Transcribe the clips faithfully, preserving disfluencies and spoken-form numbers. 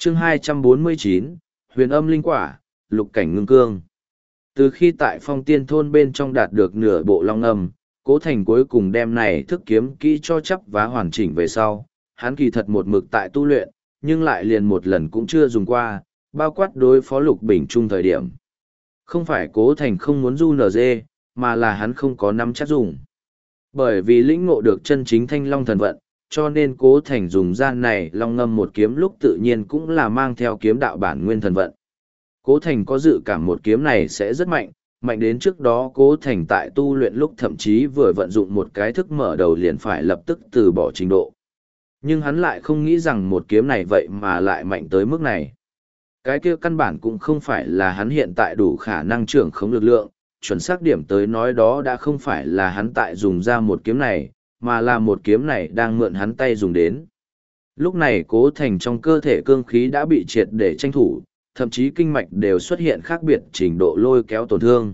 chương hai trăm bốn mươi chín, huyền âm linh quả, lục cảnh ngưng cương. Từ khi tại phong tiên thôn bên trong đạt được nửa bộ long âm, Cố Thành cuối cùng đem này thức kiếm kỹ cho chấp vá hoàn chỉnh về sau, hắn kỳ thật một mực tại tu luyện, nhưng lại liền một lần cũng chưa dùng qua, bao quát đối phó lục bình trung thời điểm. Không phải Cố Thành không muốn du nở dê, mà là hắn không có nắm chắc dùng. Bởi vì lĩnh ngộ được chân chính thanh long thần vận, cho nên Cố Thành dùng gian này long ngâm một kiếm lúc tự nhiên cũng là mang theo kiếm đạo bản nguyên thần vận. Cố Thành có dự cảm một kiếm này sẽ rất mạnh, mạnh đến trước đó Cố Thành tại tu luyện lúc thậm chí vừa vận dụng một cái thức mở đầu liền phải lập tức từ bỏ trình độ. Nhưng hắn lại không nghĩ rằng một kiếm này vậy mà lại mạnh tới mức này. Cái kia căn bản cũng không phải là hắn hiện tại đủ khả năng trưởng khống lực lượng, chuẩn xác điểm tới nói đó đã không phải là hắn tại dùng ra một kiếm này, mà là một kiếm này đang mượn hắn tay dùng đến. Lúc này Cố Thành trong cơ thể cương khí đã bị triệt để tranh thủ, thậm chí kinh mạch đều xuất hiện khác biệt trình độ lôi kéo tổn thương.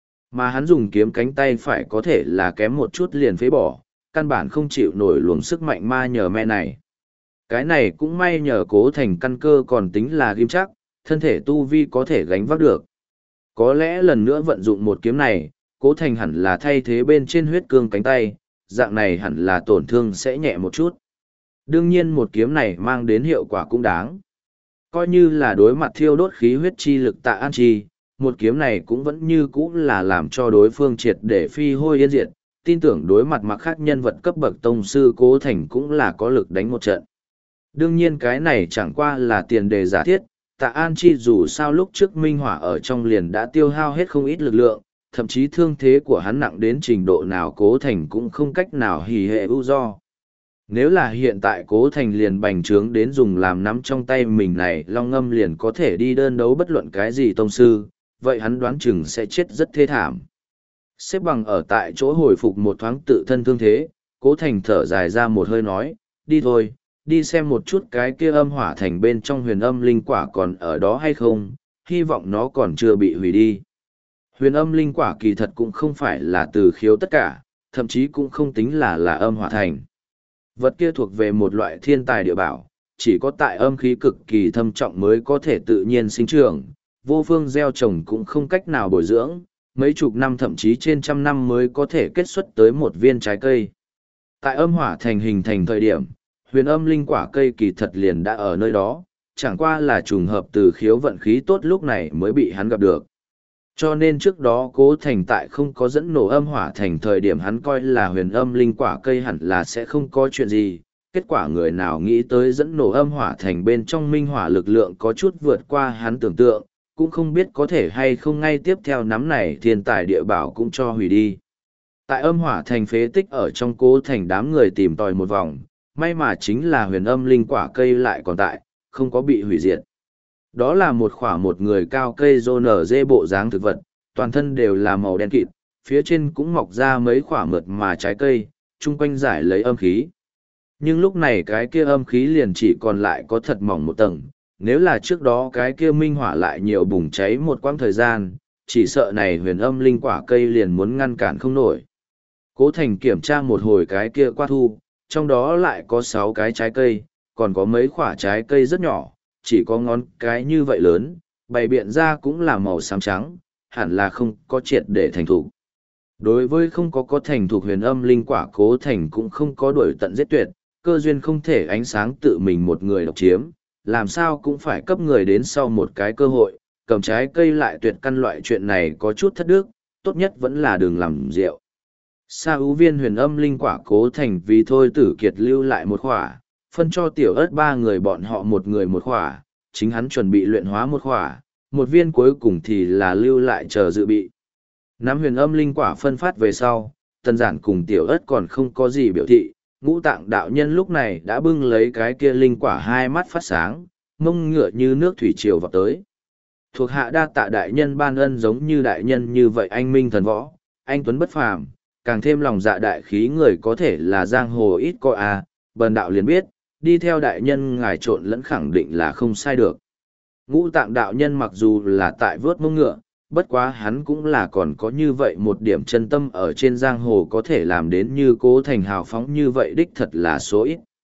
Mà hắn dùng kiếm cánh tay phải có thể là kém một chút liền phế bỏ, căn bản không chịu nổi luồng sức mạnh ma nhờ me này. Cái này cũng may nhờ Cố Thành căn cơ còn tính là ghim chắc, thân thể tu vi có thể gánh vác được. Có lẽ lần nữa vận dụng một kiếm này, Cố Thành hẳn là thay thế bên trên huyết cương cánh tay, dạng này hẳn là tổn thương sẽ nhẹ một chút. Đương nhiên một kiếm này mang đến hiệu quả cũng đáng. Coi như là đối mặt thiêu đốt khí huyết chi lực Tạ An Chi, một kiếm này cũng vẫn như cũ là làm cho đối phương triệt để phi hôi yên diệt, tin tưởng đối mặt mặc khác nhân vật cấp bậc tông sư Cố Thành cũng là có lực đánh một trận. Đương nhiên cái này chẳng qua là tiền đề giả thiết, Tạ An Chi dù sao lúc trước minh hỏa ở trong liền đã tiêu hao hết không ít lực lượng, thậm chí thương thế của hắn nặng đến trình độ nào Cố Thành cũng không cách nào hỉ hệ ưu do. Nếu là hiện tại Cố Thành liền bành trướng đến dùng làm nắm trong tay mình này long ngâm liền có thể đi đơn đấu bất luận cái gì tông sư, vậy hắn đoán chừng sẽ chết rất thê thảm. Xếp bằng ở tại chỗ hồi phục một thoáng tự thân thương thế, Cố Thành thở dài ra một hơi nói, đi thôi, đi xem một chút cái kia âm hỏa thành bên trong huyền âm linh quả còn ở đó hay không, hy vọng nó còn chưa bị hủy đi. Huyền âm linh quả kỳ thật cũng không phải là từ khiếu tất cả, thậm chí cũng không tính là là âm hỏa thành. Vật kia thuộc về một loại thiên tài địa bảo, chỉ có tại âm khí cực kỳ thâm trọng mới có thể tự nhiên sinh trưởng, vô phương gieo trồng cũng không cách nào bồi dưỡng, mấy chục năm thậm chí trên trăm năm mới có thể kết xuất tới một viên trái cây. Tại âm hỏa thành hình thành thời điểm, huyền âm linh quả cây kỳ thật liền đã ở nơi đó, chẳng qua là trùng hợp từ khiếu vận khí tốt lúc này mới bị hắn gặp được. Cho nên trước đó Cố Thành tại không có dẫn nổ âm hỏa thành thời điểm hắn coi là huyền âm linh quả cây hẳn là sẽ không có chuyện gì. Kết quả người nào nghĩ tới dẫn nổ âm hỏa thành bên trong minh hỏa lực lượng có chút vượt qua hắn tưởng tượng, cũng không biết có thể hay không ngay tiếp theo nắm này thiên tài địa bảo cũng cho hủy đi. Tại âm hỏa thành phế tích ở trong Cố Thành đám người tìm tòi một vòng, may mà chính là huyền âm linh quả cây lại còn tại, không có bị hủy diệt. Đó là một khỏa một người cao cây rô nở dê bộ dáng thực vật, toàn thân đều là màu đen kịt, phía trên cũng mọc ra mấy khỏa mượt mà trái cây, chung quanh giải lấy âm khí. Nhưng lúc này cái kia âm khí liền chỉ còn lại có thật mỏng một tầng, nếu là trước đó cái kia minh hỏa lại nhiều bùng cháy một quãng thời gian, chỉ sợ này huyền âm linh quả cây liền muốn ngăn cản không nổi. Cố Thành kiểm tra một hồi cái kia qua thu, trong đó lại có sáu cái trái cây, còn có mấy quả trái cây rất nhỏ, chỉ có ngón cái như vậy lớn, bày biện ra cũng là màu xám trắng, hẳn là không có triệt để thành thục. Đối với không có có thành thục huyền âm linh quả, Cố Thành cũng không có đuổi tận giết tuyệt, cơ duyên không thể ánh sáng tự mình một người độc chiếm, làm sao cũng phải cấp người đến sau một cái cơ hội, cầm trái cây lại tuyệt căn loại chuyện này có chút thất đức, tốt nhất vẫn là đừng làm rượu. Sa ưu viên huyền âm linh quả, Cố Thành vì thôi tử kiệt lưu lại một khỏa, phân cho tiểu ớt ba người bọn họ một người một khỏa, chính hắn chuẩn bị luyện hóa một khỏa, một viên cuối cùng thì là lưu lại chờ dự bị. Nắm huyền âm linh quả phân phát về sau, Tân Giản cùng tiểu ớt còn không có gì biểu thị, Ngũ Tạng đạo nhân lúc này đã bưng lấy cái kia linh quả hai mắt phát sáng, mông ngựa như nước thủy triều vào tới. Thuộc hạ đa tạ đại nhân ban ân, giống như đại nhân như vậy anh minh thần võ, anh tuấn bất phàm, càng thêm lòng dạ đại khí người có thể là giang hồ ít có à, bần đạo liền biết, đi theo đại nhân ngài trộn lẫn khẳng định là không sai được. Ngũ Tạng đạo nhân mặc dù là tại vớt mông ngựa, bất quá hắn cũng là còn có như vậy một điểm chân tâm ở trên giang hồ có thể làm đến như Cố Thành hào phóng như vậy đích thật là số ít.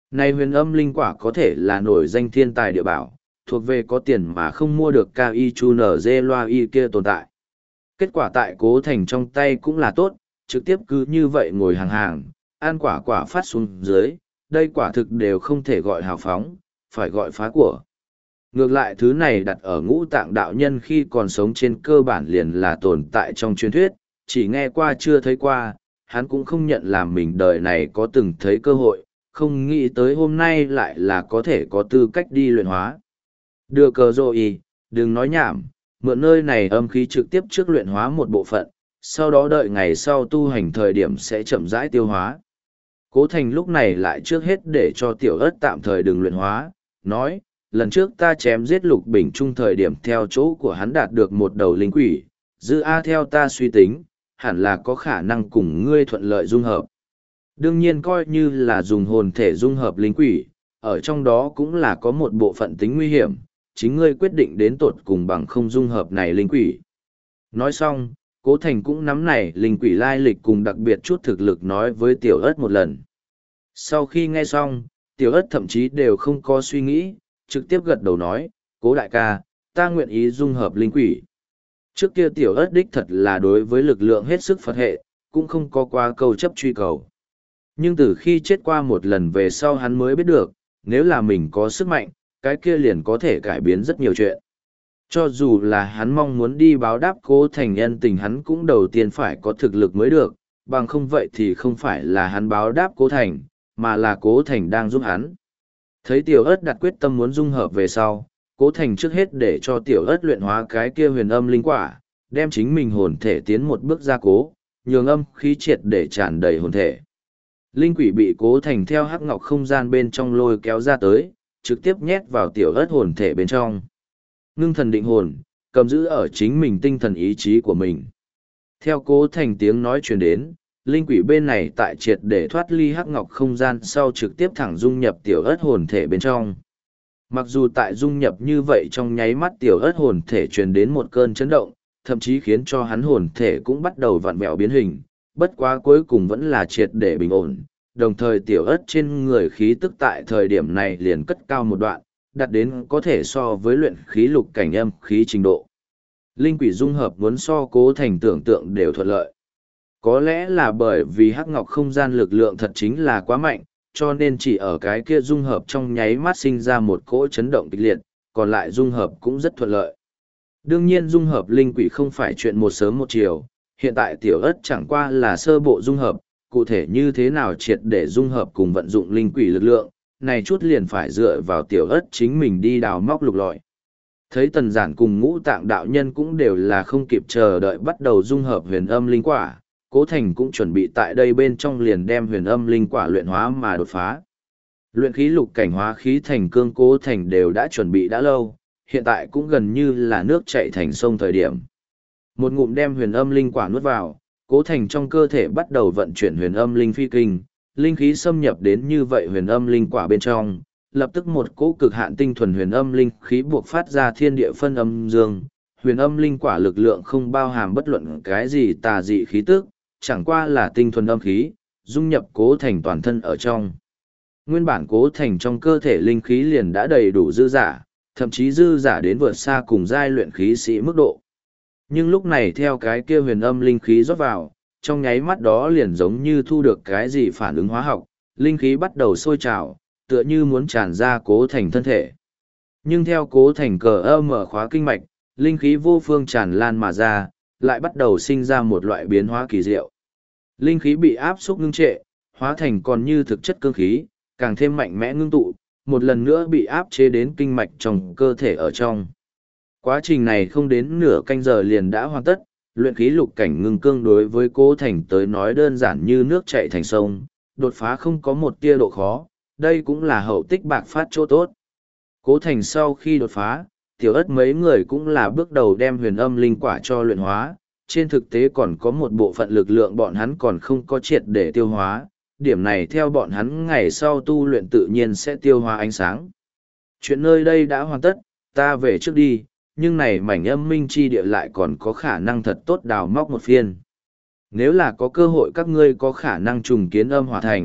Này huyền âm linh quả có thể là nổi danh thiên tài địa bảo, thuộc về có tiền mà không mua được cao y chu nở dê loa y kia tồn tại. Kết quả tại Cố Thành trong tay cũng là tốt, trực tiếp cứ như vậy ngồi hàng hàng, ăn quả quả phát xuống dưới, đây quả thực đều không thể gọi hào phóng, phải gọi phá của. Ngược lại thứ này đặt ở Ngũ Tạng đạo nhân khi còn sống trên cơ bản liền là tồn tại trong truyền thuyết, chỉ nghe qua chưa thấy qua, hắn cũng không nhận làm mình đời này có từng thấy cơ hội, không nghĩ tới hôm nay lại là có thể có tư cách đi luyện hóa. Đưa cờ rồi, đừng nói nhảm, mượn nơi này âm khí trực tiếp trước luyện hóa một bộ phận, sau đó đợi ngày sau tu hành thời điểm sẽ chậm rãi tiêu hóa. Cố Thành lúc này lại trước hết để cho tiểu ớt tạm thời đừng luyện hóa, nói, lần trước ta chém giết Lục Bình Trung thời điểm theo chỗ của hắn đạt được một đầu linh quỷ, dư A theo ta suy tính, hẳn là có khả năng cùng ngươi thuận lợi dung hợp. Đương nhiên coi như là dùng hồn thể dung hợp linh quỷ, ở trong đó cũng là có một bộ phận tính nguy hiểm, chính ngươi quyết định đến tột cùng bằng không dung hợp này linh quỷ. Nói xong, Cố Thành cũng nắm này linh quỷ lai lịch cùng đặc biệt chút thực lực nói với tiểu ớt một lần. Sau khi nghe xong, tiểu ớt thậm chí đều không có suy nghĩ, trực tiếp gật đầu nói, Cố đại ca, ta nguyện ý dung hợp linh quỷ. Trước kia tiểu ớt đích thật là đối với lực lượng hết sức Phật hệ, cũng không có qua câu chấp truy cầu. Nhưng từ khi chết qua một lần về sau hắn mới biết được, nếu là mình có sức mạnh, cái kia liền có thể cải biến rất nhiều chuyện. Cho dù là hắn mong muốn đi báo đáp Cố Thành nhân tình hắn cũng đầu tiên phải có thực lực mới được, bằng không vậy thì không phải là hắn báo đáp Cố Thành, mà là Cố Thành đang giúp hắn. Thấy tiểu ớt đặt quyết tâm muốn dung hợp về sau, Cố Thành trước hết để cho tiểu ớt luyện hóa cái kia huyền âm linh quả, đem chính mình hồn thể tiến một bước gia cố, nhường âm khí triệt để tràn đầy hồn thể. Linh quỷ bị Cố Thành theo hắc ngọc không gian bên trong lôi kéo ra tới, trực tiếp nhét vào tiểu ớt hồn thể bên trong. Ngưng thần định hồn, cầm giữ ở chính mình tinh thần ý chí của mình. Theo Cố Thành tiếng nói truyền đến, linh quỷ bên này tại triệt để thoát ly hắc ngọc không gian sau trực tiếp thẳng dung nhập tiểu ớt hồn thể bên trong. Mặc dù tại dung nhập như vậy trong nháy mắt tiểu ớt hồn thể truyền đến một cơn chấn động, thậm chí khiến cho hắn hồn thể cũng bắt đầu vặn vẹo biến hình, bất quá cuối cùng vẫn là triệt để bình ổn, đồng thời tiểu ớt trên người khí tức tại thời điểm này liền cất cao một đoạn, đạt đến có thể so với luyện khí lục cảnh âm khí trình độ. Linh quỷ dung hợp muốn so Cố Thành tưởng tượng đều thuận lợi. Có lẽ là bởi vì hắc ngọc không gian lực lượng thật chính là quá mạnh, cho nên chỉ ở cái kia dung hợp trong nháy mắt sinh ra một cỗ chấn động kịch liệt, còn lại dung hợp cũng rất thuận lợi. Đương nhiên dung hợp linh quỷ không phải chuyện một sớm một chiều, hiện tại tiểu ớt chẳng qua là sơ bộ dung hợp, cụ thể như thế nào triệt để dung hợp cùng vận dụng linh quỷ lực lượng, này chút liền phải dựa vào tiểu ớt chính mình đi đào móc lục lọi. Thấy Tần Giản cùng Ngũ Tạng đạo nhân cũng đều là không kịp chờ đợi bắt đầu dung hợp huyền âm linh quả, Cố Thành cũng chuẩn bị tại đây bên trong liền đem huyền âm linh quả luyện hóa mà đột phá. Luyện khí lục cảnh hóa khí thành cương Cố Thành đều đã chuẩn bị đã lâu, hiện tại cũng gần như là nước chảy thành sông thời điểm. Một ngụm đem huyền âm linh quả nuốt vào, Cố Thành trong cơ thể bắt đầu vận chuyển huyền âm linh phi kinh, linh khí xâm nhập đến như vậy huyền âm linh quả bên trong, lập tức một cỗ cực hạn tinh thuần huyền âm linh khí buộc phát ra thiên địa phân âm dương. Huyền âm linh quả lực lượng không bao hàm bất luận cái gì tà dị khí tức, chẳng qua là tinh thuần âm khí, dung nhập Cố Thành toàn thân ở trong. Nguyên bản Cố Thành trong cơ thể linh khí liền đã đầy đủ dư giả, thậm chí dư giả đến vượt xa cùng giai luyện khí sĩ mức độ. Nhưng lúc này theo cái kia huyền âm linh khí rót vào, trong nháy mắt đó liền giống như thu được cái gì phản ứng hóa học, linh khí bắt đầu sôi trào, tựa như muốn tràn ra Cố Thành thân thể. Nhưng theo Cố Thành cờ ơ mở khóa kinh mạch, linh khí vô phương tràn lan mà ra, lại bắt đầu sinh ra một loại biến hóa kỳ diệu. Linh khí bị áp xúc ngưng trệ, hóa thành còn như thực chất cương khí, càng thêm mạnh mẽ ngưng tụ, một lần nữa bị áp chế đến kinh mạch trong cơ thể ở trong. Quá trình này không đến nửa canh giờ liền đã hoàn tất, luyện khí lục cảnh ngưng cương đối với Cố Thành tới nói đơn giản như nước chảy thành sông, đột phá không có một tia độ khó, đây cũng là hậu tích bạc phát chỗ tốt. Cố Thành sau khi đột phá, tiểu ất mấy người cũng là bước đầu đem huyền âm linh quả cho luyện hóa, trên thực tế còn có một bộ phận lực lượng bọn hắn còn không có triệt để tiêu hóa, điểm này theo bọn hắn ngày sau tu luyện tự nhiên sẽ tiêu hóa ánh sáng. Chuyện nơi đây đã hoàn tất, ta về trước đi, nhưng này mảnh âm minh chi địa lại còn có khả năng thật tốt đào móc một phiên. Nếu là có cơ hội các ngươi có khả năng trùng kiến âm hỏa thành,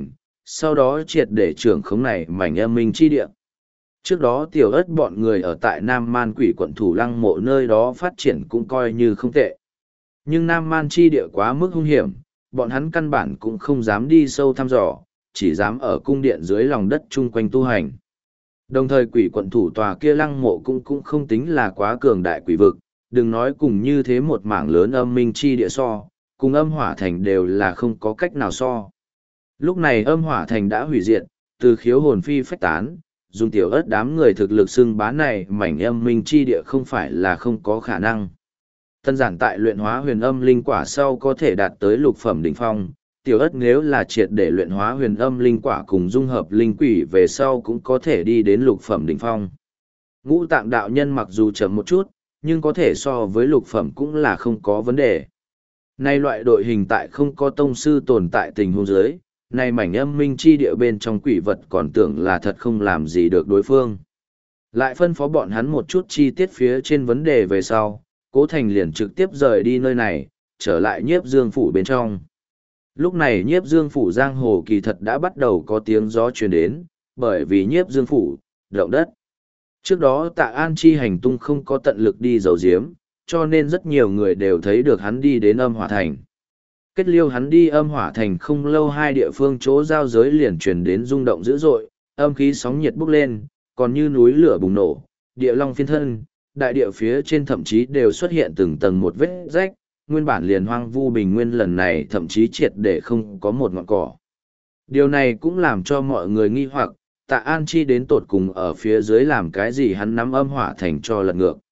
sau đó triệt để trưởng khống này mảnh âm minh chi địa. Trước đó tiểu ất bọn người ở tại Nam Man quỷ quận thủ lăng mộ nơi đó phát triển cũng coi như không tệ. Nhưng Nam Man chi địa quá mức hung hiểm, bọn hắn căn bản cũng không dám đi sâu thăm dò, chỉ dám ở cung điện dưới lòng đất chung quanh tu hành. Đồng thời quỷ quận thủ tòa kia lăng mộ cũng cũng không tính là quá cường đại quỷ vực, đừng nói cùng như thế một mảng lớn âm minh chi địa so, cùng âm hỏa thành đều là không có cách nào so. Lúc này âm hỏa thành đã hủy diệt, từ khiếu hồn phi phách tán, dùng tiểu ớt đám người thực lực xưng bá này mảnh âm minh chi địa không phải là không có khả năng. Tân giản tại luyện hóa huyền âm linh quả sau có thể đạt tới lục phẩm đỉnh phong, tiểu ớt nếu là triệt để luyện hóa huyền âm linh quả cùng dung hợp linh quỷ về sau cũng có thể đi đến lục phẩm đỉnh phong. Ngũ tạng đạo nhân mặc dù chậm một chút, nhưng có thể so với lục phẩm cũng là không có vấn đề. Nay loại đội hình tại không có tông sư tồn tại tình huống dưới, nay mảnh âm minh chi địa bên trong quỷ vật còn tưởng là thật không làm gì được đối phương. Lại phân phó bọn hắn một chút chi tiết phía trên vấn đề về sau, Cố Thành liền trực tiếp rời đi nơi này, trở lại nhiếp dương phủ bên trong. Lúc này nhiếp dương phủ giang hồ kỳ thật đã bắt đầu có tiếng gió truyền đến, bởi vì nhiếp dương phủ, động đất. Trước đó Tạ An Chi hành tung không có tận lực đi giấu giếm, cho nên rất nhiều người đều thấy được hắn đi đến âm hỏa thành. Kết liêu hắn đi âm hỏa thành không lâu hai địa phương chỗ giao giới liền truyền đến rung động dữ dội, âm khí sóng nhiệt bốc lên, còn như núi lửa bùng nổ, địa long phiên thân, đại địa phía trên thậm chí đều xuất hiện từng tầng một vết rách, nguyên bản liền hoang vu bình nguyên lần này thậm chí triệt để không có một ngọn cỏ. Điều này cũng làm cho mọi người nghi hoặc, Tạ An Chi đến tột cùng ở phía dưới làm cái gì hắn nắm âm hỏa thành cho lật ngược.